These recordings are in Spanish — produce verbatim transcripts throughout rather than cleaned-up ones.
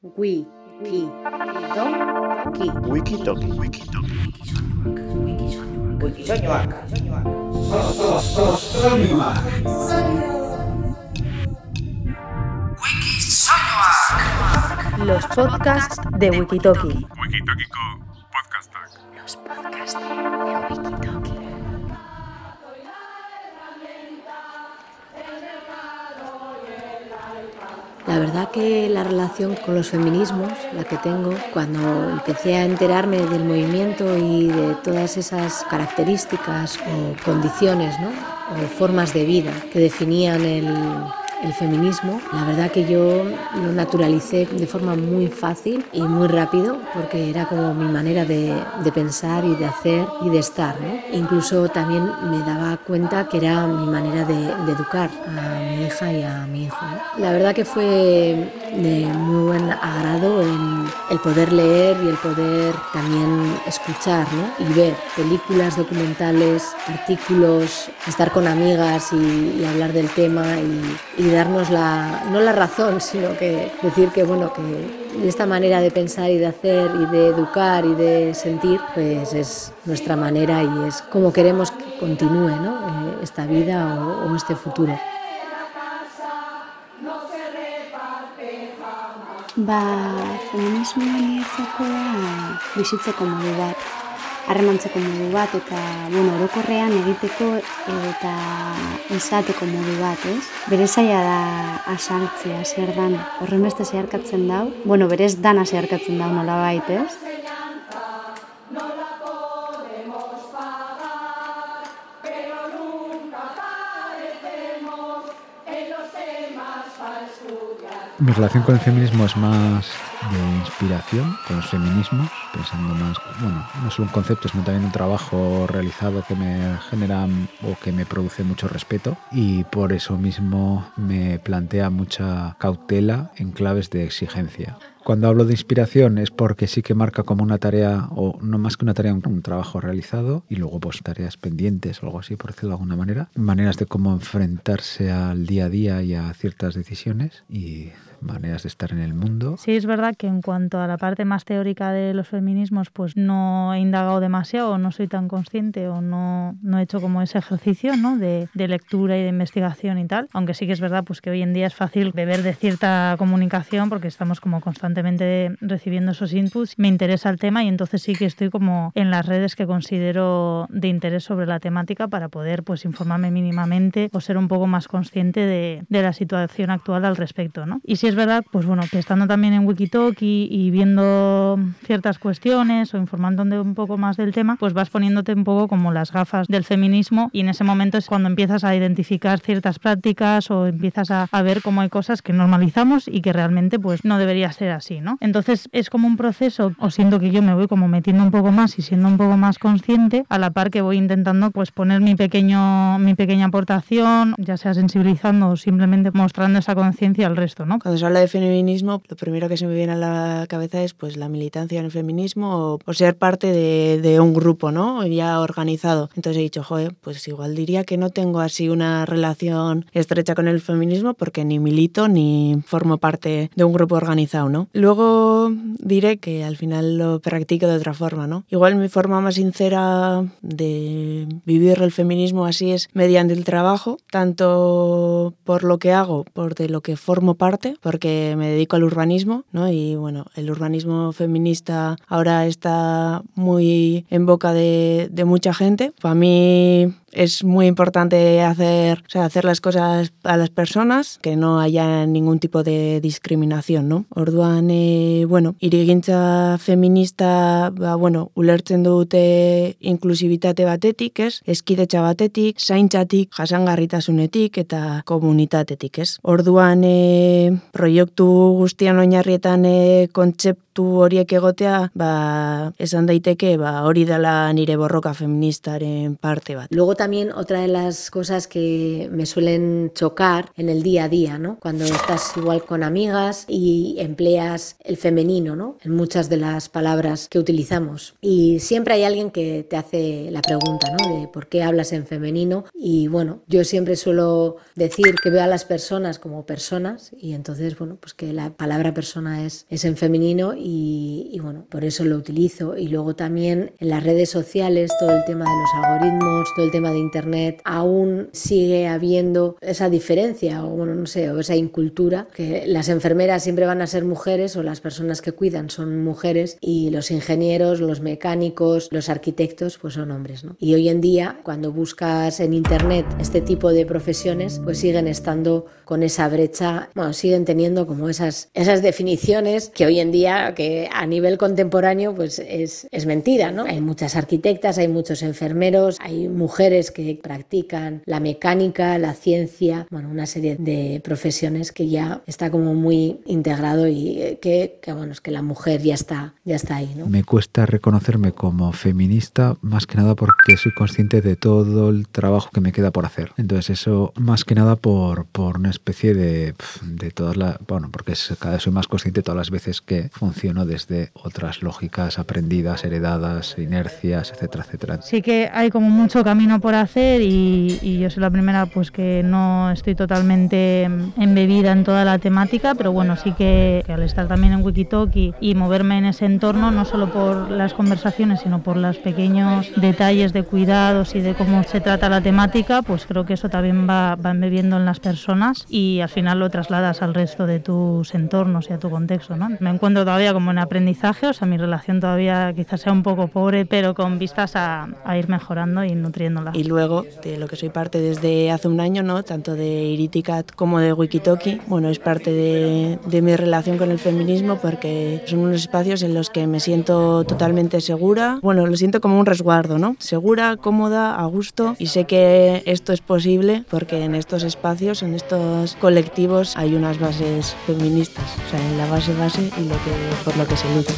Wiki. Wikitoki. Wikisoñoak. Los podcasts de Wikitoki. Wikitokiko podcastak. Los podcasts de Wikitoki. La verdad que la relación con los feminismos, la que tengo, cuando empecé a enterarme del movimiento y de todas esas características o condiciones, ¿no?, o formas de vida que definían el, el feminismo, la verdad que yo lo naturalicé de forma muy fácil y muy rápido, porque era como mi manera de, de pensar y de hacer y de estar, ¿no? Incluso también me daba cuenta que era mi manera de, de educar a mi hija y a mi hijo, ¿no? La verdad que fue de muy buen agrado el, el poder leer y el poder también escuchar, ¿no?, y ver películas, documentales, artículos, estar con amigas y, y hablar del tema y, y darnos la, no la razón, sino que decir que, bueno, que esta manera de pensar y de hacer y de educar y de sentir, pues es nuestra manera y es como queremos que continúe, ¿no?, eh, esta vida o, o este futuro. Ba, feminismoa niretzako da bizitzeko modu bat, harremantzeko modu bat eta, bueno, orokorrean egiteko eta izateko modu bat, ez? Bere zaila da azaltzea zer dan, horren beste zeharkatzen dau, bueno, berez dana zeharkatzen dau nolabait, ez? Mi relación con el feminismo es más de inspiración, con los feminismos, pensando más, bueno, no solo un concepto, sino también un trabajo realizado que me genera o que me produce mucho respeto, y por eso mismo me plantea mucha cautela en claves de exigencia. Cuando hablo de inspiración es porque sí que marca como una tarea, o no más que una tarea, un, un trabajo realizado, y luego pues tareas pendientes o algo así, por decirlo de alguna manera, maneras de cómo enfrentarse al día a día y a ciertas decisiones y maneras de estar en el mundo. Sí, es verdad que en cuanto a la parte más teórica de los feminismos, pues no he indagado demasiado, no soy tan consciente o no, no he hecho como ese ejercicio, ¿no?, de, de lectura y de investigación y tal, aunque sí que es verdad pues que hoy en día es fácil beber de cierta comunicación porque estamos como constantemente recibiendo esos inputs. Me interesa el tema y entonces sí que estoy como en las redes que considero de interés sobre la temática para poder pues informarme mínimamente o ser un poco más consciente de, de la situación actual al respecto, ¿no? Y si es verdad, pues bueno, que estando también en Wikitoki y viendo ciertas cuestiones o informándote un poco más del tema, pues vas poniéndote un poco como las gafas del feminismo, y en ese momento es cuando empiezas a identificar ciertas prácticas o empiezas a, a ver cómo hay cosas que normalizamos y que realmente pues no debería ser así, ¿no? Entonces es como un proceso, o siento que yo me voy como metiendo un poco más y siendo un poco más consciente, a la par que voy intentando pues poner mi pequeño mi pequeña aportación, ya sea sensibilizando o simplemente mostrando esa conciencia al resto, ¿no? Cuando se habla de feminismo, lo primero que se me viene a la cabeza es pues la militancia en el feminismo o, o ser parte de, de un grupo, ¿no?, ya organizado. Entonces he dicho, joder, pues igual diría que no tengo así una relación estrecha con el feminismo porque ni milito ni formo parte de un grupo organizado, ¿no? Luego diré que al final lo practico de otra forma, ¿no? Igual mi forma más sincera de vivir el feminismo así es mediante el trabajo, tanto por lo que hago, por de lo que formo parte, porque me dedico al urbanismo, ¿no? Y bueno, el urbanismo feminista ahora está muy en boca de, de mucha gente. Para mí es muy importante hacer, o sea, hacer las cosas a las personas, que no haya ningún tipo de discriminación, ¿no? Orduan, e, bueno, hirigintza feminista, ba, bueno, ulertzen dute inklusibitate batetik, ez? Hezkidetza batetik, zaintzatik, jasangarritasunetik eta komunitatetik, ez? Orduan, e, proiektu guztian oinarrietan e, kontzeptu horiek egotea, ba, esan daiteke, ba, hori dela nire borroka feministaren parte bat. Luego también otra de las cosas que me suelen chocar en el día a día, ¿no? Cuando estás igual con amigas y empleas el femenino, ¿no? En muchas de las palabras que utilizamos. Y siempre hay alguien que te hace la pregunta, ¿no? De por qué hablas en femenino. Y bueno, yo siempre suelo decir que veo a las personas como personas y entonces, bueno, pues que la palabra persona es, es en femenino y, y bueno, por eso lo utilizo. Y luego también en las redes sociales, todo el tema de los algoritmos, todo el tema de internet, aún sigue habiendo esa diferencia o bueno, no sé, o esa incultura que las enfermeras siempre van a ser mujeres o las personas que cuidan son mujeres y los ingenieros, los mecánicos, los arquitectos pues son hombres, ¿no? Y hoy en día cuando buscas en internet este tipo de profesiones pues siguen estando con esa brecha, bueno, siguen teniendo como esas, esas definiciones que hoy en día que a nivel contemporáneo pues es, es mentira, ¿no? Hay muchas arquitectas, hay muchos enfermeros, hay mujeres que practican la mecánica, la ciencia, bueno, una serie de profesiones que ya está como muy integrado y que, que bueno, es que la mujer ya está, ya está ahí, ¿no? Me cuesta reconocerme como feminista más que nada porque soy consciente de todo el trabajo que me queda por hacer. Entonces eso más que nada por, por una especie de, de todas las, bueno, porque es, cada vez soy más consciente de todas las veces que funciono desde otras lógicas aprendidas, heredadas, inercias, etcétera, etcétera. Sí que hay como mucho camino por hacer y, y yo soy la primera pues que no estoy totalmente embebida en toda la temática, pero bueno, sí que, que al estar también en Wikitalk y moverme en ese entorno, no solo por las conversaciones, sino por los pequeños detalles de cuidados y de cómo se trata la temática, pues creo que eso también va, va embebiendo en las personas y al final lo trasladas al resto de tus entornos y a tu contexto, ¿no? Me encuentro todavía como en aprendizaje, o sea, mi relación todavía quizás sea un poco pobre, pero con vistas a, a ir mejorando y nutriéndola. Y luego, de lo que soy parte desde hace un año, ¿no? Tanto de Iriticat como de Wikitalk, bueno, es parte de, de mi relación con el feminismo porque son unos espacios en los que me siento totalmente segura, bueno, lo siento como un resguardo, ¿no? Segura, cómoda, a gusto y sé que esto es posible porque en estos espacios, en estos colectivos hay unas bases feministas, o sea, en la base base y lo que, por lo que se lucha.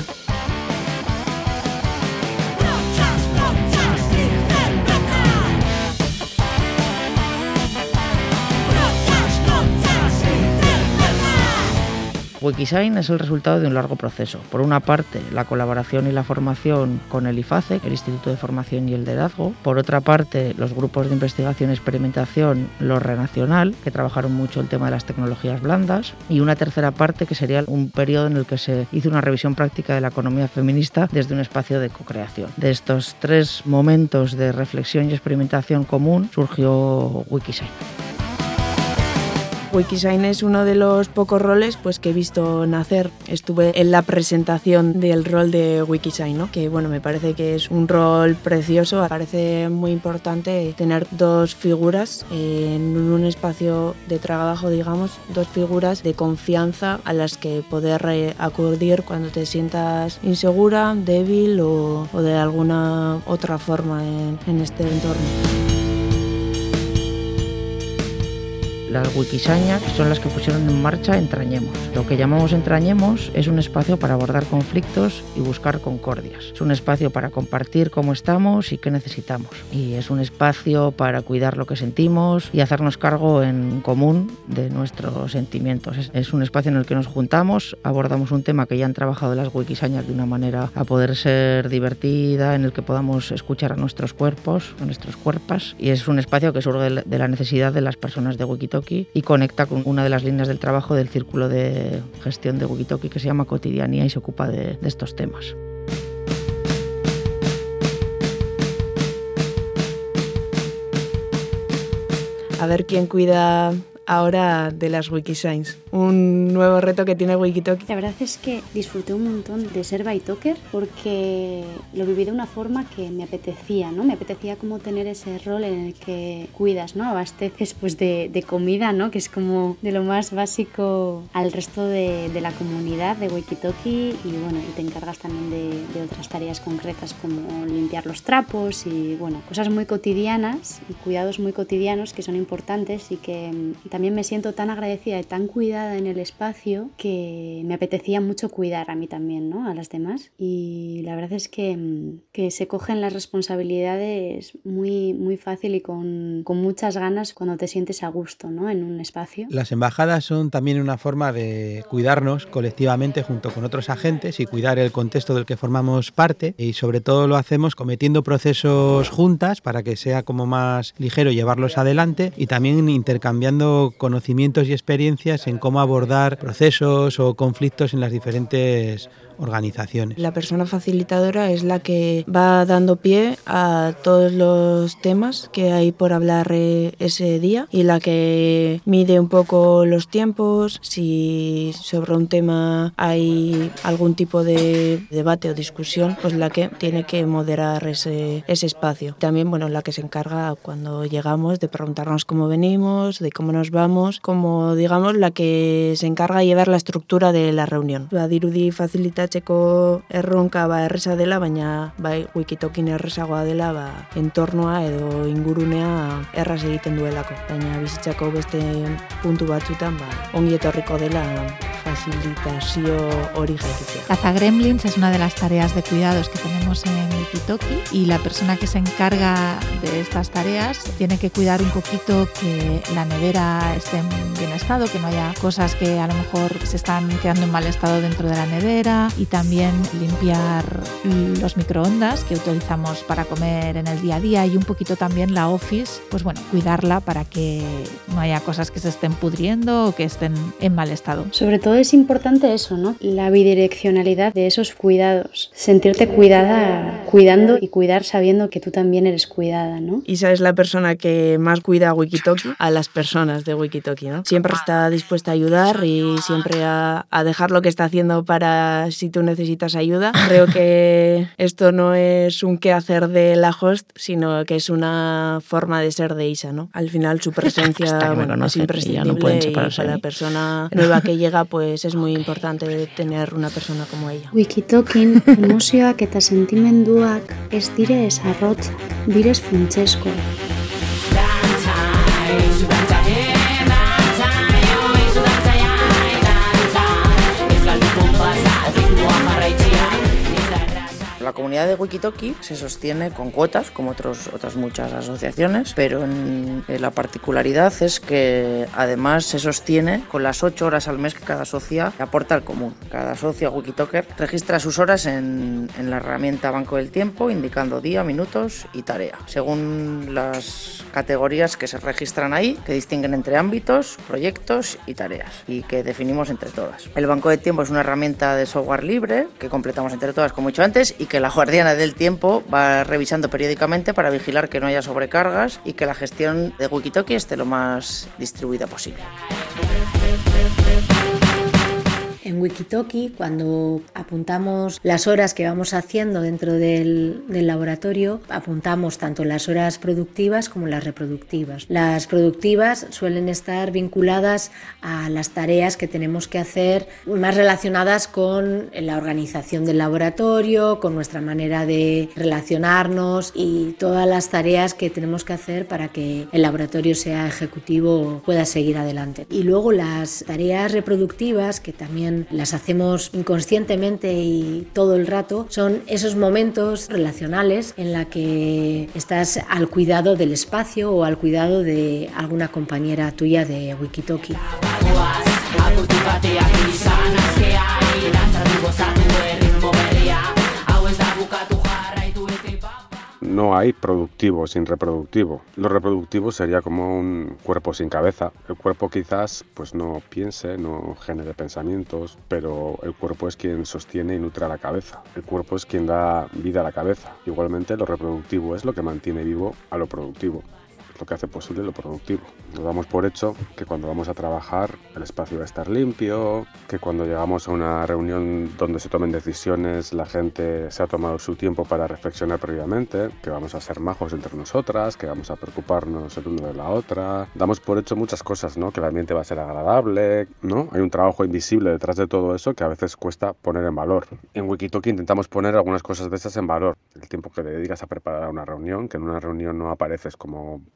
Wikisign es el resultado de un largo proceso. Por una parte, la colaboración y la formación con el IFACEC, el Instituto de Formación y el Liderazgo. Por otra parte, los grupos de investigación y experimentación, los Renacional, que trabajaron mucho el tema de las tecnologías blandas. Y una tercera parte, que sería un periodo en el que se hizo una revisión práctica de la economía feminista desde un espacio de co-creación. De estos tres momentos de reflexión y experimentación común surgió Wikisign. Wikisign es uno de los pocos roles pues, que he visto nacer. Estuve en la presentación del rol de Wikisign, ¿no? Que bueno, me parece que es un rol precioso. Me parece muy importante tener dos figuras en un espacio de trabajo, digamos, dos figuras de confianza a las que poder acudir cuando te sientas insegura, débil o, o de alguna otra forma en, en este entorno. Las Wikisañas son las que pusieron en marcha Entrañemos. Lo que llamamos Entrañemos es un espacio para abordar conflictos y buscar concordias. Es un espacio para compartir cómo estamos y qué necesitamos. Y es un espacio para cuidar lo que sentimos y hacernos cargo en común de nuestros sentimientos. Es, es un espacio en el que nos juntamos, abordamos un tema que ya han trabajado las Wikisañas de una manera a poder ser divertida, en el que podamos escuchar a nuestros cuerpos, a nuestros cuerpos. Y es un espacio que surge de la necesidad de las personas de Wikitalk y conecta con una de las líneas del trabajo del círculo de gestión de Wikitalk que se llama Cotidianía y se ocupa de, de estos temas. A ver quién cuida ahora de las Wikisigns. Un nuevo reto que tiene Wikitalk. La verdad es que disfruté un montón de ser Bytalker porque lo viví de una forma que me apetecía, ¿no? Me apetecía como tener ese rol en el que cuidas, ¿no? Abasteces pues de, de comida, ¿no? Que es como de lo más básico al resto de, de la comunidad de Wikitalki y bueno, y te encargas también de, de otras tareas concretas como limpiar los trapos y bueno, cosas muy cotidianas y cuidados muy cotidianos que son importantes y que y también me siento tan agradecida y tan cuidada cuidada en el espacio que me apetecía mucho cuidar a mí también, ¿no? A las demás. Y la verdad es que, que se cogen las responsabilidades muy, muy fácil y con, con muchas ganas cuando te sientes a gusto, ¿no? En un espacio. Las embajadas son también una forma de cuidarnos colectivamente junto con otros agentes y cuidar el contexto del que formamos parte, y sobre todo lo hacemos cometiendo procesos juntas para que sea como más ligero llevarlos adelante, y también intercambiando conocimientos y experiencias en cómo abordar procesos o conflictos en las diferentes organizaciones. La persona facilitadora es la que va dando pie a todos los temas que hay por hablar eh, ese día, y la que mide un poco los tiempos, si sobre un tema hay algún tipo de debate o discusión, pues la que tiene que moderar ese, ese espacio. También, bueno, la que se encarga cuando llegamos de preguntarnos cómo venimos, de cómo nos vamos, como digamos la que se encarga de llevar la estructura de la reunión. Badirudi facilita Eko erronka ba erresa dela, baina bai Wikitokin erresagoa dela ba entornoa edo ingurunea erraz egiten duelako. Baina bizitzako beste puntu batzutan ba ongi etorriko dela facilitazio hori jakitea. Cazagremlins es una de las tareas de cuidados que tenemos en Wikitoki, y la persona que se encarga de estas tareas tiene que cuidar un poquito que la nevera esté en bien estado, que no haya cosas que a lo mejor se están quedando en mal estado dentro de la nevera, y también limpiar los microondas que utilizamos para comer en el día a día, y un poquito también la office, pues bueno, cuidarla para que no haya cosas que se estén pudriendo o que estén en mal estado. Sobre todo es importante eso, ¿no? La bidireccionalidad de esos cuidados. Sentirte cuidada, cuidando, y cuidar sabiendo que tú también eres cuidada, ¿no? Isa es la persona que más cuida a Wikitoki, a las personas de Wikitoki, ¿no? Siempre está dispuesta a ayudar y siempre a, a dejar lo que está haciendo para si tú necesitas ayuda. Creo que esto no es un quehacer de la host, sino que es una forma de ser de Isa, ¿no? Al final su presencia bueno, es imprescindible, no y para la persona nueva que llega pues es muy importante tener una persona como ella. Wikitokin emozioak eta sentimenduak ez dire esarrotzak, direz funtsezko. La comunidad de Wikitoki se sostiene con cuotas, como otros, otras muchas asociaciones, pero en, en la particularidad es que además se sostiene con las ocho horas al mes que cada socia aporta al común. Cada socio Wikitoker registra sus horas en, en la herramienta Banco del Tiempo, indicando día, minutos y tarea, según las categorías que se registran ahí, que distinguen entre ámbitos, proyectos y tareas, y que definimos entre todas. El Banco del Tiempo es una herramienta de software libre que completamos entre todas, como he dicho antes, y que la guardiana del tiempo va revisando periódicamente para vigilar que no haya sobrecargas y que la gestión de Wikitoki esté lo más distribuida posible. En Wikitoki, cuando apuntamos las horas que vamos haciendo dentro del, del laboratorio, apuntamos tanto las horas productivas como las reproductivas. Las productivas suelen estar vinculadas a las tareas que tenemos que hacer más relacionadas con la organización del laboratorio, con nuestra manera de relacionarnos y todas las tareas que tenemos que hacer para que el laboratorio sea ejecutivo o pueda seguir adelante. Y luego las tareas reproductivas, que también las hacemos inconscientemente y todo el rato, son esos momentos relacionales en la que estás al cuidado del espacio o al cuidado de alguna compañera tuya de Wikitoki. No hay productivo sin reproductivo. Lo reproductivo sería como un cuerpo sin cabeza. El cuerpo quizás pues no piense, no genere pensamientos, pero el cuerpo es quien sostiene y nutre a la cabeza. El cuerpo es quien da vida a la cabeza. Igualmente lo reproductivo es lo que mantiene vivo a lo productivo. Es lo que hace posible lo productivo. Nos damos por hecho que cuando vamos a trabajar el espacio va a estar limpio, que cuando llegamos a una reunión donde se tomen decisiones la gente se ha tomado su tiempo para reflexionar previamente, que vamos a ser majos entre nosotras, que vamos a preocuparnos el uno de la otra. Damos por hecho muchas cosas, ¿no? Que el ambiente va a ser agradable, ¿no? Hay un trabajo invisible detrás de todo eso que a veces cuesta poner en valor. En Wikitoki intentamos poner algunas cosas de esas en valor. El tiempo que dedicas a preparar una reunión, que en una reunión no apareces como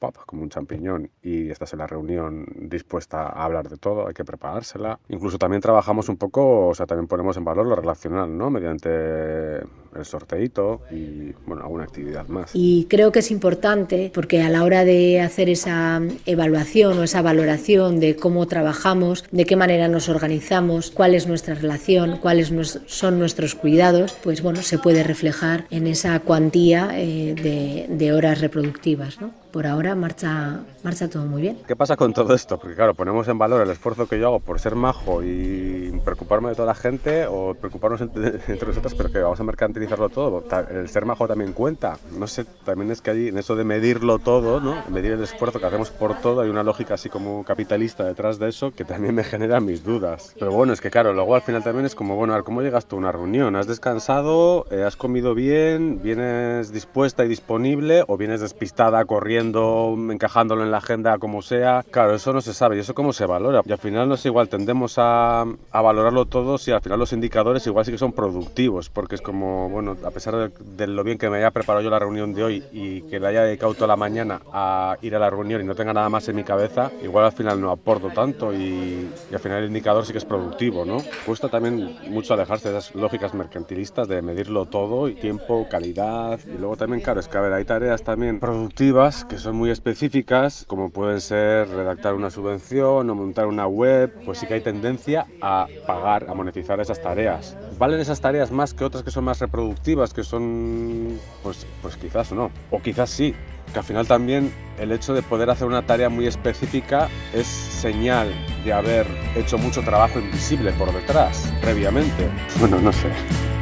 pop, como un champiñón, y estás en la reunión dispuesta a hablar de todo, hay que preparársela. Incluso también trabajamos un poco, o sea, también ponemos en valor lo relacional, ¿no? Mediante el sorteíto y, bueno, alguna actividad más. Y creo que es importante porque a la hora de hacer esa evaluación o esa valoración de cómo trabajamos, de qué manera nos organizamos, cuál es nuestra relación, cuáles son nuestros cuidados, pues bueno, se puede reflejar en esa cuantía eh, de, de horas reproductivas, ¿no? Por ahora marcha, marcha todo muy bien. ¿Qué pasa con todo esto? Porque claro, ponemos en valor el esfuerzo que yo hago por ser majo y preocuparme de toda la gente o preocuparnos entre, entre nosotros, pero que vamos a mercantilizarlo todo. El ser majo también cuenta. No sé, también es que hay en eso de medirlo todo, ¿no? Medir el esfuerzo que hacemos por todo, hay una lógica así como capitalista detrás de eso que también me genera mis dudas. Pero bueno, es que claro, luego al final también es como, bueno, a ver, ¿cómo llegas tú a una reunión? ¿Has descansado? Eh, ¿Has comido bien? ¿Vienes dispuesta y disponible? ¿O vienes despistada, corriendo, encajándolo en la agenda como sea? Claro, eso no se sabe y eso cómo se valora. Y al final no sé, igual tendemos a, a valorarlo todo si al final los indicadores igual sí que son productivos, porque es como, bueno, a pesar de, de lo bien que me haya preparado yo la reunión de hoy y que le haya dedicado toda la mañana a ir a la reunión y no tenga nada más en mi cabeza, igual al final no aporto tanto y, y al final el indicador sí que es productivo, ¿no? Cuesta también mucho alejarse de esas lógicas mercantilistas de medirlo todo y tiempo, calidad y luego también, claro, es que a ver, hay tareas también productivas que son muy específicas, como pueden ser redactar una subvención o montar una web, pues sí que hay tendencia a pagar, a monetizar esas tareas. ¿Valen esas tareas más que otras que son más reproductivas, que son, pues, pues quizás no, o quizás sí? Que al final también el hecho de poder hacer una tarea muy específica es señal de haber hecho mucho trabajo invisible por detrás, previamente. Bueno, no sé.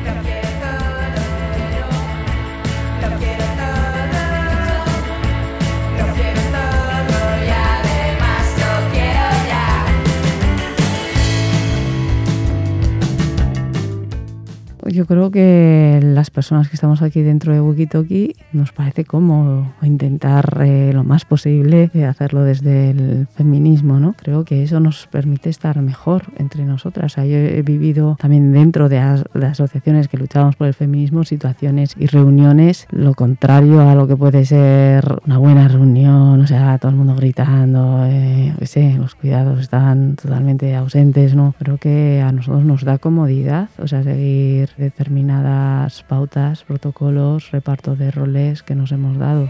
Yo creo que las personas que estamos aquí dentro de Wikitoki nos parece cómodo intentar eh, lo más posible eh, hacerlo desde el feminismo, ¿no? Creo que eso nos permite estar mejor entre nosotras. O sea, yo he vivido también dentro de, as- de asociaciones que luchábamos por el feminismo situaciones y reuniones lo contrario a lo que puede ser una buena reunión, o sea, todo el mundo gritando, eh, yo qué sé, los cuidados están totalmente ausentes, ¿no? Creo que a nosotros nos da comodidad, o sea, seguir determinadas pautas, protocolos, reparto de roles que nos hemos dado.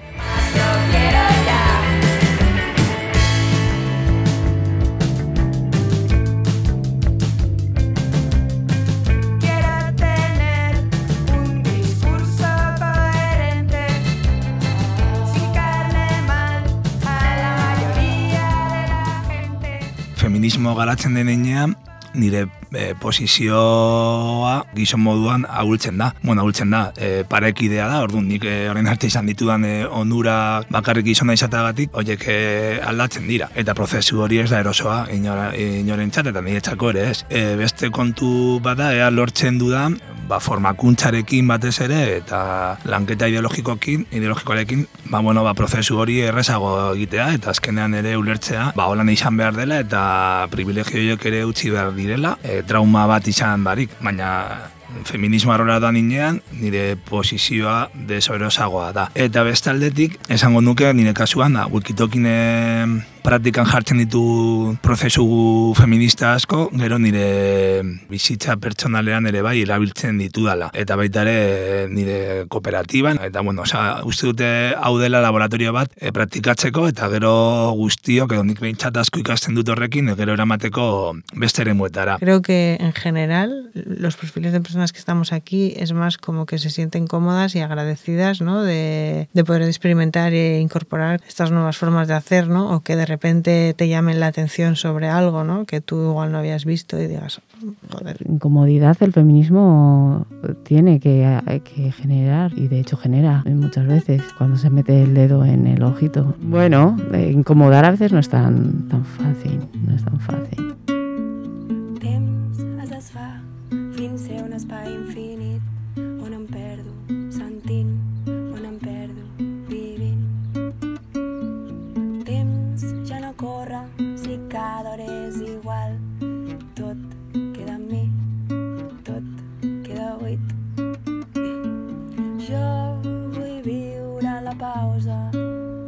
Feminismo garatzen denean, nire e, posizioa gizon moduan ahultzen da. Bueno, ahultzen da, e, parekidea da, orduan nik e, orain arte izan ditudan e, onura bakarrik gizona izateagatik, horiek e, aldatzen dira. Eta prozesu hori ez da erosoa, inora, inorentzat eta niretzako ere ez. E, beste kontu bada, ea lortzen dudan, ba, formakuntzarekin batez ere eta lanketa ideologikoekin, ideologikoarekin, ba, bueno, ba, prozesu hori errezago egitea eta azkenean ere ulertzea, ba, holan izan behar dela eta privilegioiek ere utzi behar direla, e, trauma bat izan barik, baina feminismo arrola da ninean, nire posizioa desoerosagoa da. Eta beste aldetik, esango nuke nire kasuan, da, Wikitokin praktikan jartzen ditu prozesu feminista asko, gero nire bizitza pertsonalean ere bai erabiltzen ditudala. Eta baita ere nire kooperatiban, eta bueno, oza, uste dute hau dela laboratorio bat e, praktikatzeko, eta gero guztiok, edo nik behintzat asko ikasten dut horrekin, gero eramateko beste eremuetara. Creo que en general los perfiles de personas que estamos aquí es más como que se sienten cómodas y agradecidas, ¿no? De, de poder experimentar e incorporar estas nuevas formas de hacer, ¿no? O que de repente te llamen la atención sobre algo, ¿no? Que tú igual no habías visto y digas, joder. Incomodidad el feminismo tiene que, que generar, y de hecho genera muchas veces cuando se mete el dedo en el ojito. Bueno, eh, incomodar a veces no es tan, tan fácil, no es tan fácil. Temps es desfà fins ser un espai infinit on em perdo sentint, on em perdo vivint. Temps ja no corre si cada hora és igual. Tot queda en mi, tot queda buit. Jo vull viure la pausa.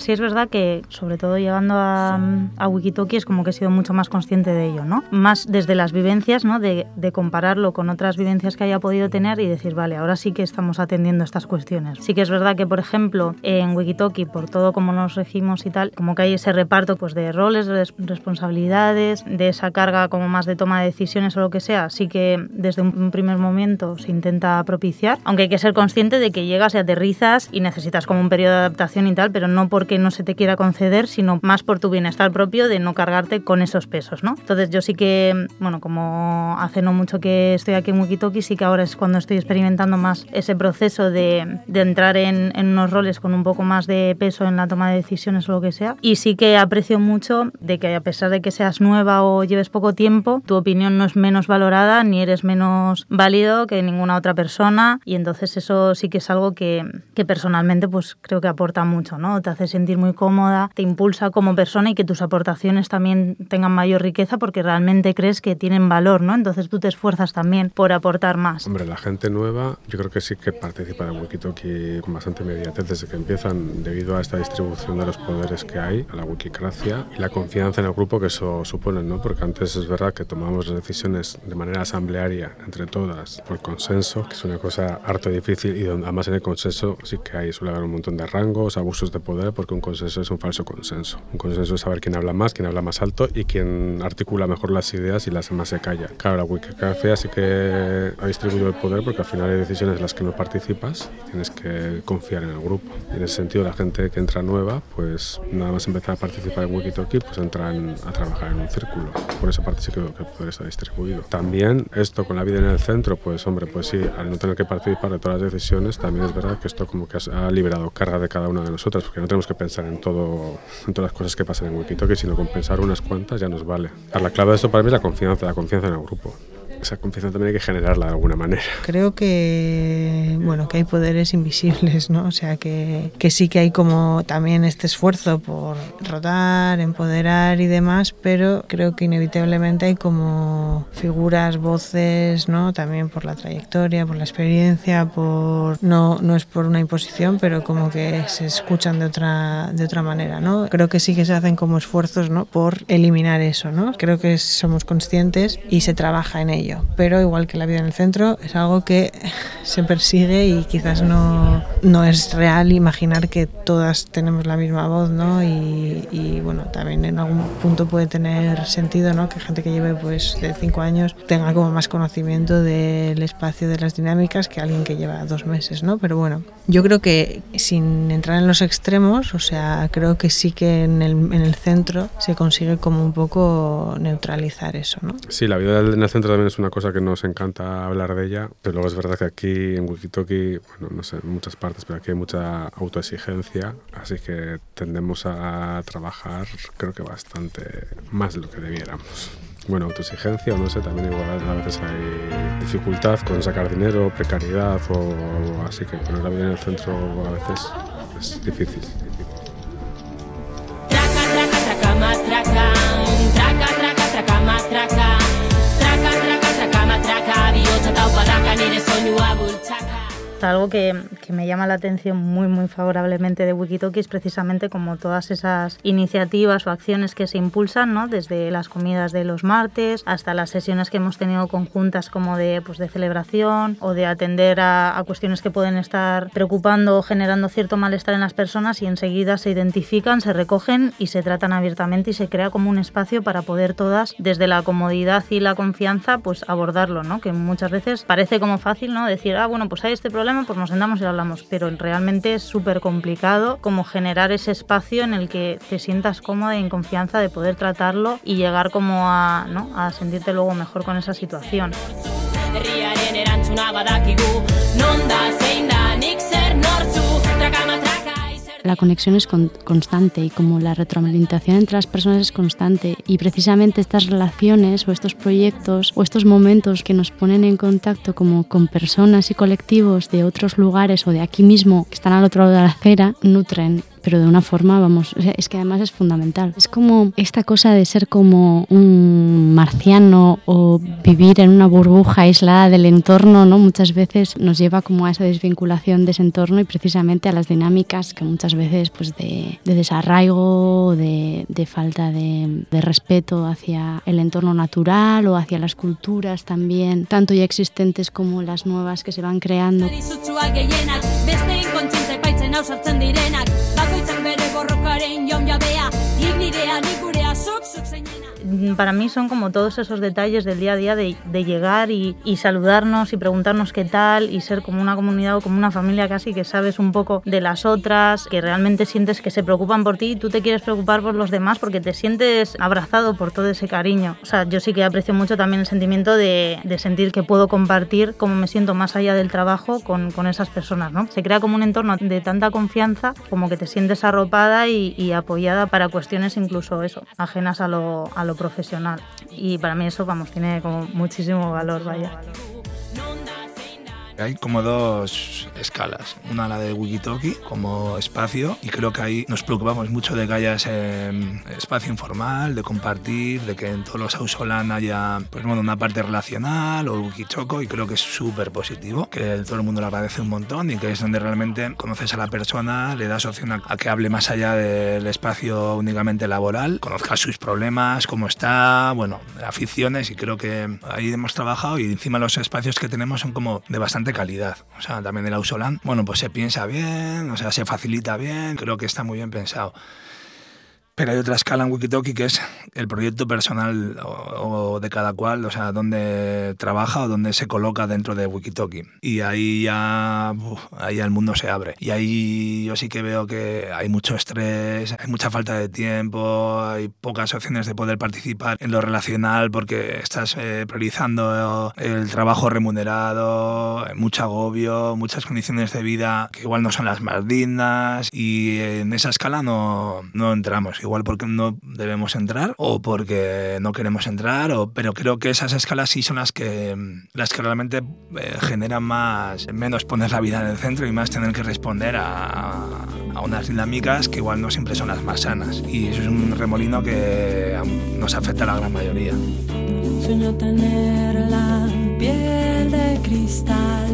Sí es verdad que, sobre todo llegando a, a Wikitoki, es como que he sido mucho más consciente de ello, ¿no? Más desde las vivencias, ¿no? De, de compararlo con otras vivencias que haya podido tener y decir, vale, ahora sí que estamos atendiendo estas cuestiones. Sí que es verdad que, por ejemplo, en Wikitoki, por todo como nos regimos y tal, como que hay ese reparto pues, de roles, de responsabilidades, de esa carga como más de toma de decisiones o lo que sea, sí que desde un primer momento se intenta propiciar, aunque hay que ser consciente de que llegas y aterrizas y necesitas como un periodo de adaptación y tal, pero no porque no se te quiera conceder, sino más por tu bienestar propio de no cargarte con esos pesos, ¿no? Entonces yo sí que, bueno, como hace no mucho que estoy aquí en Wikitoki, sí que ahora es cuando estoy experimentando más ese proceso de, de entrar en, en unos roles con un poco más de peso en la toma de decisiones o lo que sea, y sí que aprecio mucho de que a pesar de que seas nueva o lleves poco tiempo, tu opinión no es menos valorada ni eres menos válido que ninguna otra persona, y entonces eso sí que es algo que, que personalmente pues creo que aporta mucho, ¿no? Te hace sentir muy cómoda, te impulsa como persona y que tus aportaciones también tengan mayor riqueza porque realmente crees que tienen valor, ¿no? Entonces tú te esfuerzas también por aportar más. Hombre, la gente nueva yo creo que sí que participa de Wikitoki con bastante inmediatez desde que empiezan, debido a esta distribución de los poderes que hay, a la wikicracia y la confianza en el grupo que eso supone, ¿no? Porque antes es verdad que tomamos las decisiones de manera asamblearia entre todas por consenso, que es una cosa harto difícil, y donde, además en el consenso sí que hay, suele haber un montón de rangos, abusos de poder, porque un consenso es un falso consenso. Un consenso es saber quién habla más, quién habla más alto y quién articula mejor las ideas y las demás se calla. Claro, la wikicracia sí que ha distribuido el poder porque al final hay decisiones en las que no participas y tienes que confiar en el grupo. Y en ese sentido, la gente que entra nueva, pues nada más empezar a participar en Wikitoki, pues entran a trabajar en un círculo. Por esa parte sí que, que el poder está distribuido. También esto con la vida en el centro, pues hombre, pues sí, al no tener que participar de todas las decisiones, también es verdad que esto como que ha liberado carga de cada una de nosotras, porque no tenemos que pensar en todo, en todas las cosas que pasan en Wikitoki, sino con pensar unas cuantas ya nos vale. La clave de esto para mí es la confianza, la confianza en el grupo. Esa confianza también hay que generarla de alguna manera. Creo que, bueno, que hay poderes invisibles, ¿no? O sea, que, que sí que hay como también este esfuerzo por rotar, empoderar y demás, pero creo que inevitablemente hay como figuras, voces, ¿no? También por la trayectoria, por la experiencia, por no, no es por una imposición, pero como que se escuchan de otra, de otra manera, ¿no? Creo que sí que se hacen como esfuerzos, ¿no? Por eliminar eso, ¿no? Creo que somos conscientes y se trabaja en ello. Pero igual que la vida en el centro, es algo que se persigue y quizás no, no es real imaginar que todas tenemos la misma voz, ¿no? Y, y bueno, también en algún punto puede tener sentido, ¿no? Que gente que lleve pues de cinco años tenga como más conocimiento del espacio, de las dinámicas, que alguien que lleva dos meses, ¿no? Pero bueno, yo creo que sin entrar en los extremos, o sea, creo que sí que en el, en el centro se consigue como un poco neutralizar eso, ¿no? Sí, la vida en el centro también es una cosa que nos encanta hablar de ella, pero luego es verdad que aquí en Wikitoki, bueno, no sé, en muchas partes, pero aquí hay mucha autoexigencia, así que tendemos a trabajar, creo que bastante más de lo que debiéramos. Bueno, autoexigencia, o no sé, también igual a veces hay dificultad con sacar dinero, precariedad o, o así que poner la vida en el centro a veces es difícil. Traca, traca, traca, matraca, traca, traca, traca, matraca. Algo que, que me llama la atención muy muy favorablemente de Wikitoki es precisamente como todas esas iniciativas o acciones que se impulsan, ¿no? Desde las comidas de los martes hasta las sesiones que hemos tenido conjuntas como de, pues, de celebración o de atender a, a cuestiones que pueden estar preocupando o generando cierto malestar en las personas, y enseguida se identifican, se recogen y se tratan abiertamente y se crea como un espacio para poder todas, desde la comodidad y la confianza, pues abordarlo, ¿no? Que muchas veces parece como fácil, ¿no? Decir, ah, bueno, pues hay este problema, pues nos sentamos y lo hablamos, pero realmente es súper complicado como generar ese espacio en el que te sientas cómoda y en confianza de poder tratarlo y llegar como a, ¿no? a sentirte luego mejor con esa situación. La conexión es con, constante y como la retroalimentación entre las personas es constante, y precisamente estas relaciones o estos proyectos o estos momentos que nos ponen en contacto como con personas y colectivos de otros lugares o de aquí mismo que están al otro lado de la acera nutren pero de una forma, vamos, o sea, es que además es fundamental. Es como esta cosa de ser como un marciano o vivir en una burbuja aislada del entorno, ¿no? Muchas veces nos lleva como a esa desvinculación de ese entorno y precisamente a las dinámicas que muchas veces pues de, de desarraigo, de, de falta de, de respeto hacia el entorno natural o hacia las culturas también, tanto ya existentes como las nuevas que se van creando. Para mí son como todos esos detalles del día a día de, de llegar y, y saludarnos y preguntarnos qué tal y ser como una comunidad o como una familia casi que sabes un poco de las otras, que realmente sientes que se preocupan por ti y tú te quieres preocupar por los demás porque te sientes abrazado por todo ese cariño. O sea, yo sí que aprecio mucho también el sentimiento de, de sentir que puedo compartir cómo me siento más allá del trabajo con, con esas personas, ¿no? Se crea como un entorno de tanta confianza como que te sientes arropada y, y apoyada para cuestiones incluso eso, ajenas a lo, a lo profesional. Y para mí eso, vamos, tiene como muchísimo valor, vaya. Hay como dos escalas, una la de Wikitoki como espacio y creo que ahí nos preocupamos mucho de que haya ese espacio informal, de compartir, de que en todos los auzolan haya pues, bueno, una parte relacional o wikichoco y creo que es súper positivo, que todo el mundo lo agradece un montón y que es donde realmente conoces a la persona, le das opción a, a que hable más allá del espacio únicamente laboral, conozcas sus problemas, cómo está, bueno, aficiones y creo que ahí hemos trabajado y encima los espacios que tenemos son como de bastante calidad, o sea, también el auzolan, bueno, pues se piensa bien, o sea, se facilita bien, creo que está muy bien pensado. Pero hay otra escala en Wikitoki que es el proyecto personal o, o de cada cual, o sea, dónde trabaja o dónde se coloca dentro de Wikitoki. Y ahí ya, uf, ahí ya el mundo se abre. Y ahí yo sí que veo que hay mucho estrés, hay mucha falta de tiempo, hay pocas opciones de poder participar en lo relacional porque estás eh, priorizando el trabajo remunerado, mucho agobio, muchas condiciones de vida que igual no son las más dignas y en esa escala no, no entramos. Igual porque no debemos entrar o porque no queremos entrar, o, pero creo que esas escalas sí son las que, las que realmente eh, generan más, menos poner la vida en el centro y más tener que responder a, a unas dinámicas que igual no siempre son las más sanas. Y eso es un remolino que nos afecta a la gran mayoría. Sueño tener la piel de cristal,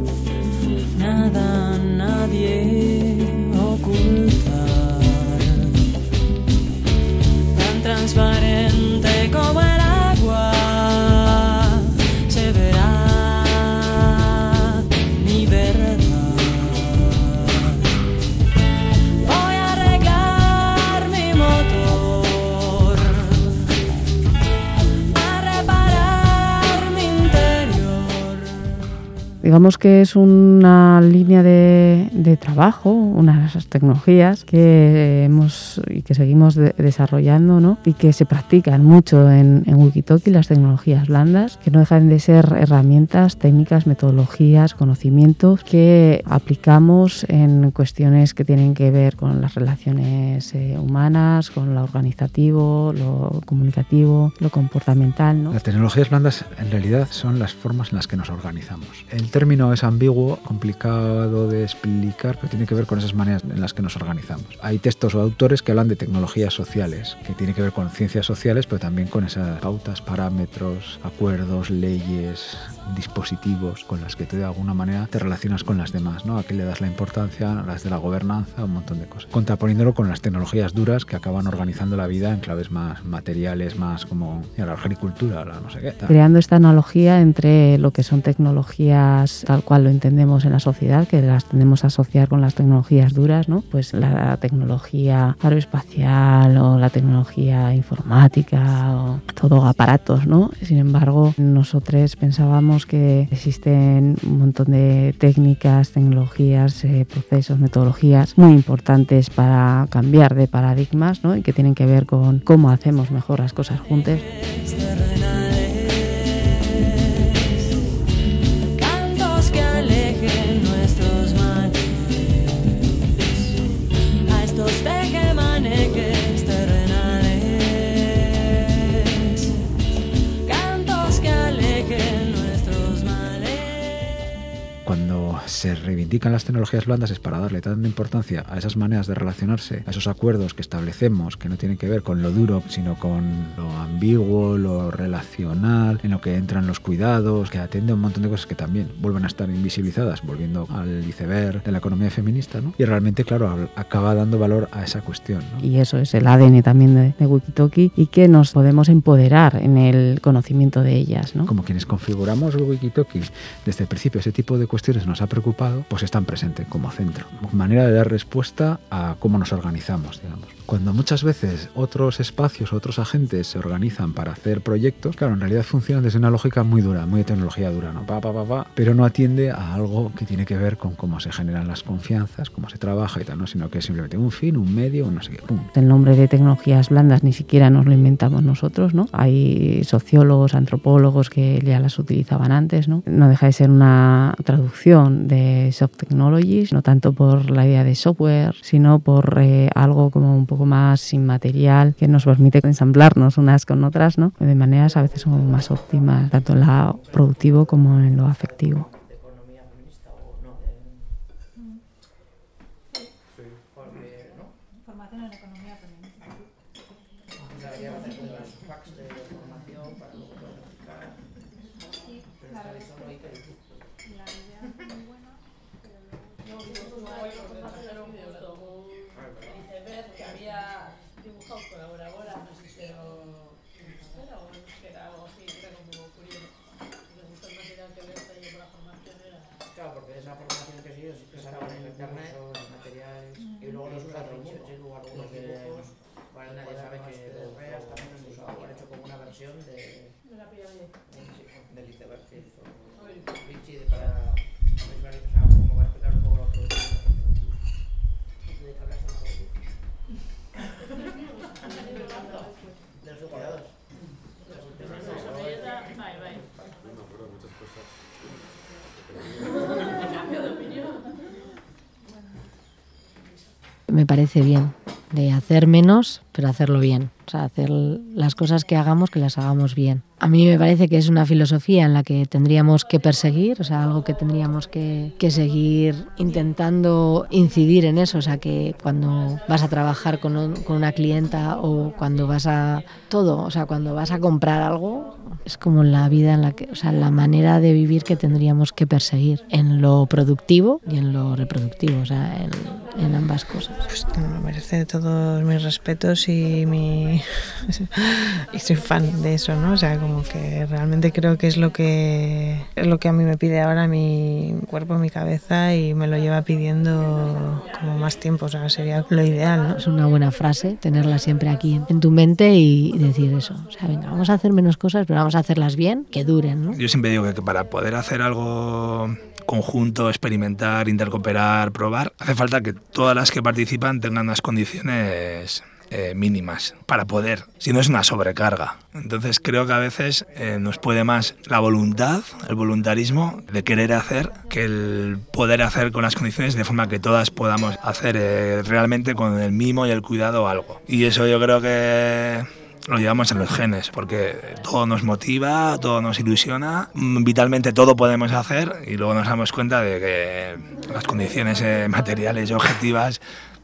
nada, nadie oculta. Transparente como el agua, se verá mi verdad. Voy a regar mi motor, a reparar mi interior. Digamos que es una línea de, de trabajo, unas tecnologías que hemos y que seguimos de, desarrollando, ¿no? Y que se practican mucho en, en Wikitoki, las tecnologías blandas, que no dejan de ser herramientas, técnicas, metodologías, conocimientos que aplicamos en cuestiones que tienen que ver con las relaciones eh, humanas, con lo organizativo, lo comunicativo, lo comportamental, ¿no? Las tecnologías blandas en realidad son las formas en las que nos organizamos. El término es ambiguo, complicado de explicar, pero tiene que ver con esas maneras en las que nos organizamos. Hay textos o autores que hablan de tecnologías sociales, que tiene que ver con ciencias sociales, pero también con esas pautas, parámetros, acuerdos, leyes, dispositivos con las que tú de alguna manera te relacionas con las demás, ¿no? A qué le das la importancia, a las de la gobernanza, un montón de cosas. Contraponiéndolo con las tecnologías duras que acaban organizando la vida en claves más materiales, más como mira, la agricultura, la no sé qué. Tal. Creando esta analogía entre lo que son tecnologías tal cual lo entendemos en la sociedad, que las tendemos a asociar con las tecnologías duras, ¿no? Pues la tecnología aeroespacial o la tecnología informática o todo aparatos, ¿no? Sin embargo, nosotros pensábamos que existen un montón de técnicas, tecnologías, eh, procesos, metodologías muy importantes para cambiar de paradigmas, ¿no? Y que tienen que ver con cómo hacemos mejor las cosas juntos. Cantos que alejen nuestros males, a estos tejemanejes terrenales. Cantos que alejen nuestros males. cuando se reivindican las tecnologías blandas es para darle tanta importancia a esas maneras de relacionarse, a esos acuerdos que establecemos que no tienen que ver con lo duro, sino con lo ambiguo, lo relacional, en lo que entran los cuidados, que atiende a un montón de cosas que también vuelven a estar invisibilizadas, volviendo al iceberg de la economía feminista, ¿no? Y realmente, claro, acaba dando valor a esa cuestión, ¿no? Y eso es el A D N también de, de Wikitoki, y que nos podemos empoderar en el conocimiento de ellas, ¿no? Como quienes configuramos Wikitoki desde el principio, ese tipo de cuestiones nos ha preocupado, pues están presentes como centro, manera de dar respuesta a cómo nos organizamos, digamos. Cuando muchas veces otros espacios, otros agentes se organizan para hacer proyectos, claro, en realidad funcionan desde una lógica muy dura, muy de tecnología dura, ¿no? Pa, pa, pa, pa, pero no atiende a algo que tiene que ver con cómo se generan las confianzas, cómo se trabaja y tal, ¿no? Sino que es simplemente un fin, un medio, un no sé qué, pum. El nombre de tecnologías blandas ni siquiera nos lo inventamos nosotros, ¿no? Hay sociólogos, antropólogos que ya las utilizaban antes, ¿no? No deja de ser una traducción de soft technologies, no tanto por la idea de software, sino por eh, algo como un poco más inmaterial que nos permite ensamblarnos unas con otras, ¿no? De maneras a veces como más óptimas, tanto en lo productivo como en lo afectivo. Me parece bien, de hacer menos, pero hacerlo bien. O sea, hacer las cosas que hagamos, que las hagamos bien. A mí me parece que es una filosofía en la que tendríamos que perseguir, o sea, algo que tendríamos que, que seguir intentando incidir en eso. O sea, que cuando vas a trabajar con, un, con una clienta o cuando vas a todo, o sea, cuando vas a comprar algo, es como la vida en la que, o sea, la manera de vivir que tendríamos que perseguir en lo productivo y en lo reproductivo, o sea, en, en ambas cosas. Pues me merece todos mis respetos y mi y soy fan de eso, ¿no? O sea, como que realmente creo que es lo que es lo que a mí me pide ahora mi cuerpo, mi cabeza, y me lo lleva pidiendo como más tiempo. O sea, sería lo ideal, ¿no? Es una buena frase tenerla siempre aquí en tu mente y decir eso. O sea, venga, vamos a hacer menos cosas, pero vamos a hacerlas bien, que duren, ¿no? Yo siempre digo que para poder hacer algo conjunto, experimentar, intercooperar, probar, hace falta que todas las que participan tengan unas condiciones Eh, mínimas para poder, si no es una sobrecarga. Entonces creo que a veces eh, nos puede más la voluntad, el voluntarismo de querer hacer, que el poder hacer con las condiciones de forma que todas podamos hacer eh, realmente con el mimo y el cuidado algo. Y eso yo creo que lo llevamos en los genes, porque todo nos motiva, todo nos ilusiona, vitalmente todo podemos hacer, y luego nos damos cuenta de que las condiciones eh, materiales y objetivas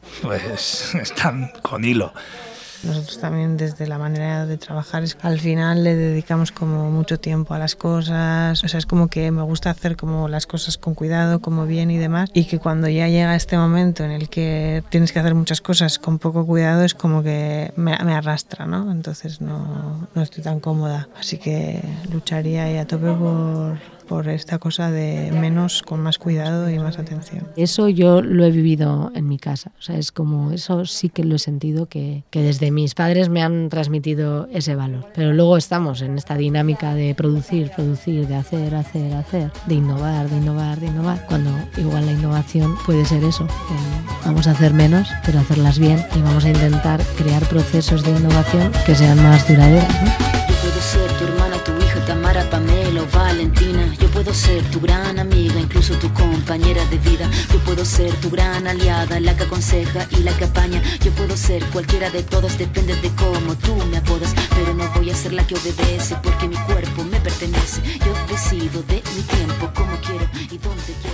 pues están con hilo. Nosotros también, desde la manera de trabajar, es al final le dedicamos como mucho tiempo a las cosas. O sea, es como que me gusta hacer como las cosas con cuidado, como bien y demás, y que cuando ya llega este momento en el que tienes que hacer muchas cosas con poco cuidado, es como que me, me arrastra, ¿no? Entonces no, no estoy tan cómoda. Así que lucharía ahí a tope por... por esta cosa de menos con más cuidado y más atención. Eso yo lo he vivido en mi casa, o sea, es como, eso sí que lo he sentido, que, que desde mis padres me han transmitido ese valor. Pero luego estamos en esta dinámica de producir, producir, de hacer, hacer, hacer, de innovar, de innovar, de innovar, cuando igual la innovación puede ser eso, que vamos a hacer menos, pero hacerlas bien, y vamos a intentar crear procesos de innovación que sean más duraderos, ¿no? Yo puedo ser tu hermana, tu hija, Tamara, Pamela o Valentina. Yo puedo ser tu gran amiga, incluso tu compañera de vida. Yo puedo ser tu gran aliada, la que aconseja y la que apaña. Yo puedo ser cualquiera de todas, depende de cómo tú me apodas. Pero no voy a ser la que obedece, porque mi cuerpo me pertenece. Yo decido de mi tiempo, cómo quiero y dónde quiero.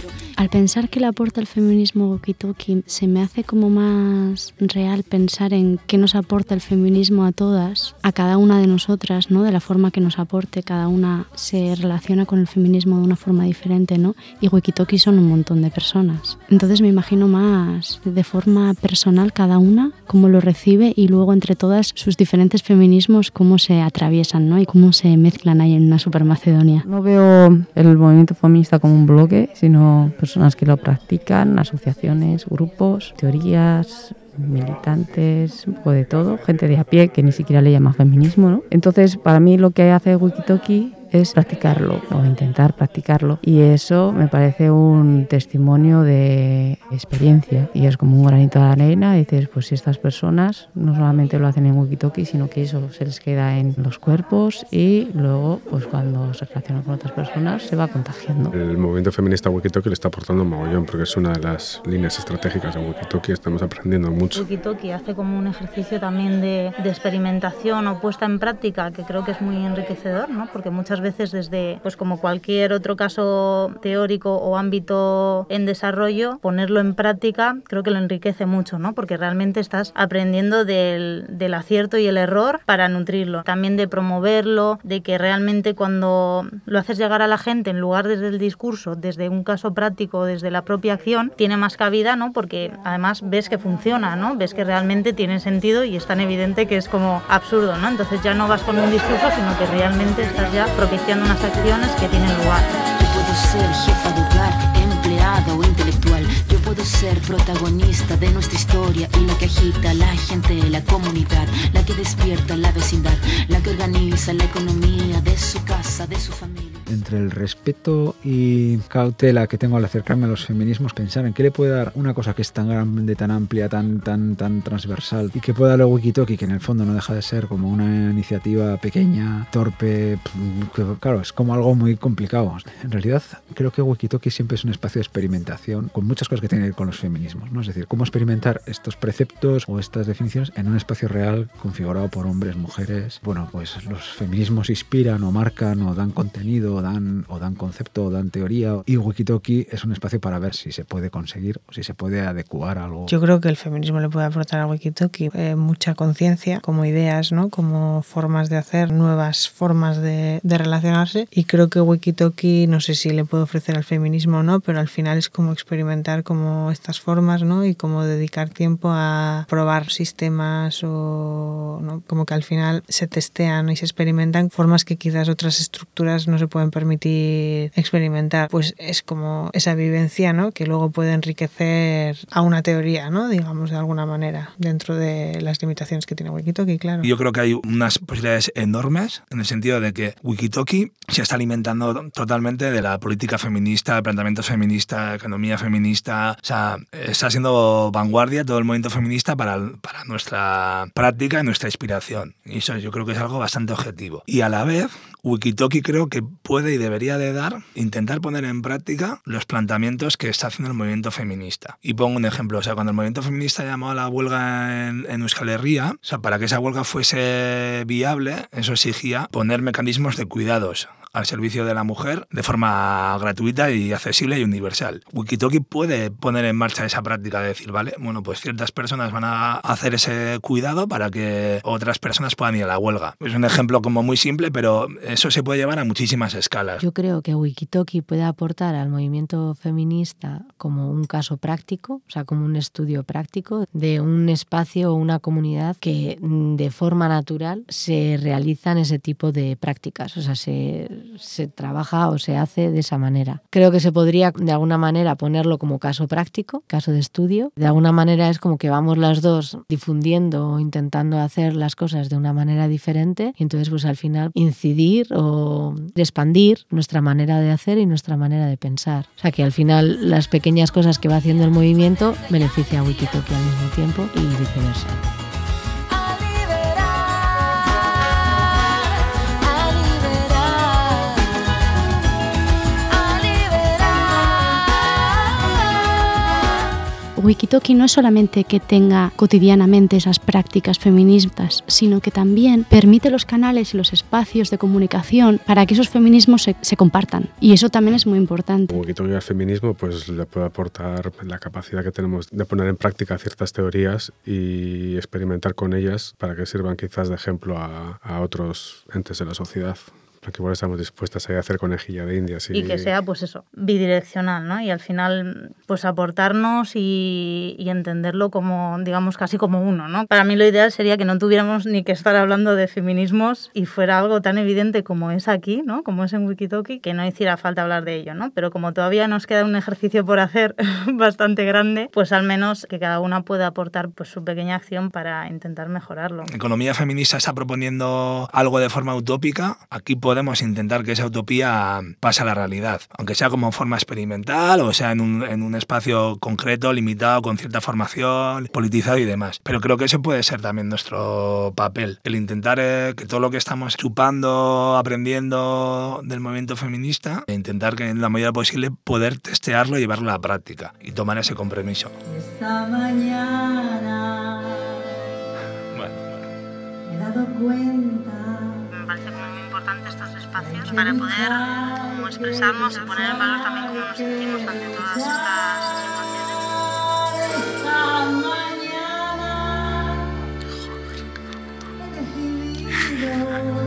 Al pensar que le aporta el feminismo Wokitoki, se me hace como más real pensar en qué nos aporta el feminismo a todas, a cada una de nosotras, ¿no? De la forma que nos aporte, cada una se relaciona con el feminismo de una forma diferente, ¿no? Y Wokitoki son un montón de personas. Entonces me imagino más de forma personal cada una, cómo lo recibe y luego entre todas sus diferentes feminismos, cómo se atraviesan, ¿no? Y cómo se mezclan ahí en una Supermacedonia. No veo el movimiento feminista como un bloque, sino personas que lo practican, asociaciones, grupos, teorías, militantes, un poco de todo, gente de a pie que ni siquiera le llama feminismo, ¿no? Entonces, para mí lo que hace Wokitoki es practicarlo o intentar practicarlo, y eso me parece un testimonio de experiencia y es como un granito de arena. Dices, pues si estas personas no solamente lo hacen en Wokitoki, sino que eso se les queda en los cuerpos y luego pues cuando se relacionan con otras personas se va contagiando. El movimiento feminista Wokitoki le está aportando un mogollón porque es una de las líneas estratégicas de Wokitoki, estamos aprendiendo mucho. Wokitoki hace como un ejercicio también de, de experimentación o puesta en práctica que creo que es muy enriquecedor, ¿no? Porque muchas veces desde, pues como cualquier otro caso teórico o ámbito en desarrollo, ponerlo en práctica creo que lo enriquece mucho, ¿no? Porque realmente estás aprendiendo del, del acierto y el error para nutrirlo, también de promoverlo, de que realmente cuando lo haces llegar a la gente en lugar desde el discurso, desde un caso práctico, desde la propia acción, tiene más cabida, ¿no? Porque además ves que funciona, ¿no? Ves que realmente tiene sentido y es tan evidente que es como absurdo, ¿no? Entonces ya no vas con un discurso, sino que realmente estás ya propiciando unas acciones que tienen lugar. Yo puedo ser jefa de hogar, empleada o intelectual. Yo puedo ser protagonista de nuestra historia y la que agita a la gente, la comunidad, la que despierta la vecindad, la que organiza la economía de su casa, de su familia. Entre el respeto y cautela que tengo al acercarme a los feminismos, pensar en qué le puede dar una cosa que es tan grande, tan amplia, tan tan tan transversal y que pueda darle Wokitoki, que en el fondo no deja de ser como una iniciativa pequeña, torpe, que, claro, es como algo muy complicado. En realidad creo que Wokitoki siempre es un espacio de experimentación con muchas cosas que tienen que ver con los feminismos, ¿no? Es decir, cómo experimentar estos preceptos o estas definiciones en un espacio real configurado por hombres, mujeres. Bueno, pues los feminismos inspiran o marcan o dan contenido, o dan, o dan concepto, o dan teoría, y Wokitoki es un espacio para ver si se puede conseguir o si se puede adecuar a algo. Yo creo que el feminismo le puede aportar a Wokitoki eh, mucha conciencia, como ideas, ¿no? Como formas de hacer, nuevas formas de, de relacionarse, y creo que Wokitoki, no sé si le puede ofrecer al feminismo o no, pero al final es como experimentar como estas formas, ¿no? Y como dedicar tiempo a probar sistemas o, ¿no? Como que al final se testean y se experimentan formas que quizás otras estructuras no se pueden permitir experimentar. Pues es como esa vivencia, ¿no? Que luego puede enriquecer a una teoría, ¿no? Digamos, de alguna manera, dentro de las limitaciones que tiene Wokitoki, claro. Yo creo que hay unas posibilidades enormes en el sentido de que Wokitoki se está alimentando totalmente de la política feminista, de planteamientos feministas, economía feminista. O sea, está siendo vanguardia todo el movimiento feminista para, para nuestra práctica y nuestra inspiración. Y eso yo creo que es algo bastante objetivo. Y a la vez, Wokitoki creo que puede y debería de dar, intentar poner en práctica los planteamientos que está haciendo el movimiento feminista. Y pongo un ejemplo, o sea, cuando el movimiento feminista llamó a la huelga en, en Euskal Herria, o sea, para que esa huelga fuese viable, eso exigía poner mecanismos de cuidados al servicio de la mujer de forma gratuita y accesible y universal. Wokitoki puede poner en marcha esa práctica de decir, vale, bueno, pues ciertas personas van a hacer ese cuidado para que otras personas puedan ir a la huelga. Es un ejemplo como muy simple, pero eso se puede llevar a muchísimas escalas. Yo creo que Wokitoki puede aportar al movimiento feminista como un caso práctico, o sea, como un estudio práctico de un espacio o una comunidad que de forma natural se realizan ese tipo de prácticas, o sea, se se trabaja o se hace de esa manera. Creo que se podría de alguna manera ponerlo como caso práctico, caso de estudio. De alguna manera es como que vamos las dos difundiendo o intentando hacer las cosas de una manera diferente y entonces pues al final incidir o expandir nuestra manera de hacer y nuestra manera de pensar. O sea que al final las pequeñas cosas que va haciendo el movimiento beneficia a Wokitoki al mismo tiempo y viceversa. Wikitoki no es solamente que tenga cotidianamente esas prácticas feministas, sino que también permite los canales y los espacios de comunicación para que esos feminismos se, se compartan. Y eso también es muy importante. Wikitoki al feminismo pues le puede aportar la capacidad que tenemos de poner en práctica ciertas teorías y experimentar con ellas para que sirvan quizás de ejemplo a, a otros entes de la sociedad. Porque igual estamos dispuestas a hacer conejilla de indias. Y... y que sea, pues eso, bidireccional, ¿no? Y al final, pues aportarnos y, y entenderlo como, digamos, casi como uno, ¿no? Para mí lo ideal sería que no tuviéramos ni que estar hablando de feminismos y fuera algo tan evidente como es aquí, ¿no? Como es en Wikitoki, que no hiciera falta hablar de ello, ¿no? Pero como todavía nos queda un ejercicio por hacer bastante grande, pues al menos que cada una pueda aportar pues su pequeña acción para intentar mejorarlo. La economía feminista está proponiendo algo de forma utópica. Aquí podemos intentar que esa utopía pase a la realidad, aunque sea como forma experimental o sea en un, en un espacio concreto, limitado, con cierta formación, politizado y demás. Pero creo que ese puede ser también nuestro papel, el intentar eh, que todo lo que estamos chupando, aprendiendo del movimiento feminista, e intentar que en la medida posible poder testearlo y llevarlo a la práctica y tomar ese compromiso. Esta mañana bueno, me he dado cuenta. Me parece muy importante estos espacios para poder como expresarnos y poner en valor también cómo nos sentimos ante todas estas situaciones. Esta mañana he decidido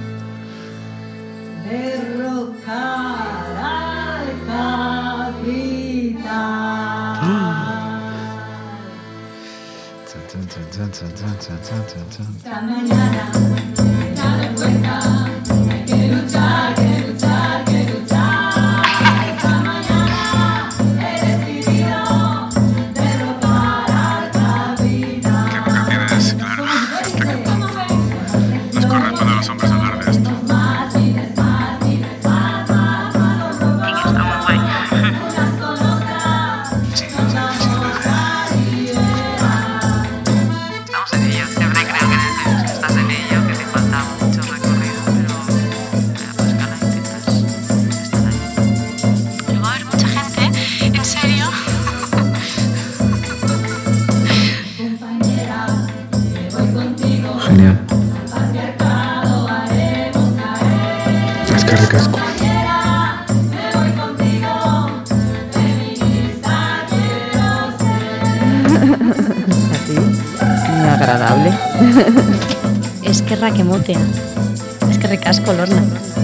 derrocar al capitán. Esta mañana me he dado cuenta. Que luchar, que luchar, que luchar. Esta mañana he decidido derrotar al capitán. Qué poca tienes, claro. Hasta qué punto nos corresponde a los hombres hablar de esto. Y que está muy guay. Sí, sí, estamos en ello. Siempre creo que estás en ello, que te falta mucho recorrido, pero pues cada intentas estar ahí. Pero va a haber mucha gente, ¿en serio? Compañera, me voy contigo. Genial. Al patriarcado haremos caer. Es que ricasco. Compañera, me voy contigo. Feminista quiero ser. Así, muy agradable. Es que raquemotea. Es que recasco, Lorna.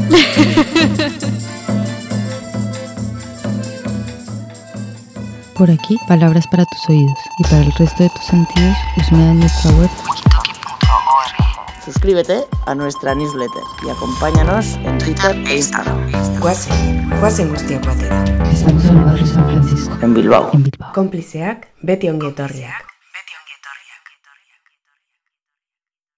Por aquí, palabras para tus oídos y para el resto de tus sentidos, husmea en nuestra web. Suscríbete a nuestra newsletter y acompáñanos en Twitter e Instagram. Guazen, guazen guztiak batera. Estamos en el barrio San Francisco. En Bilbao. En Bilbao. Konplizeak, beti ongi etorriak.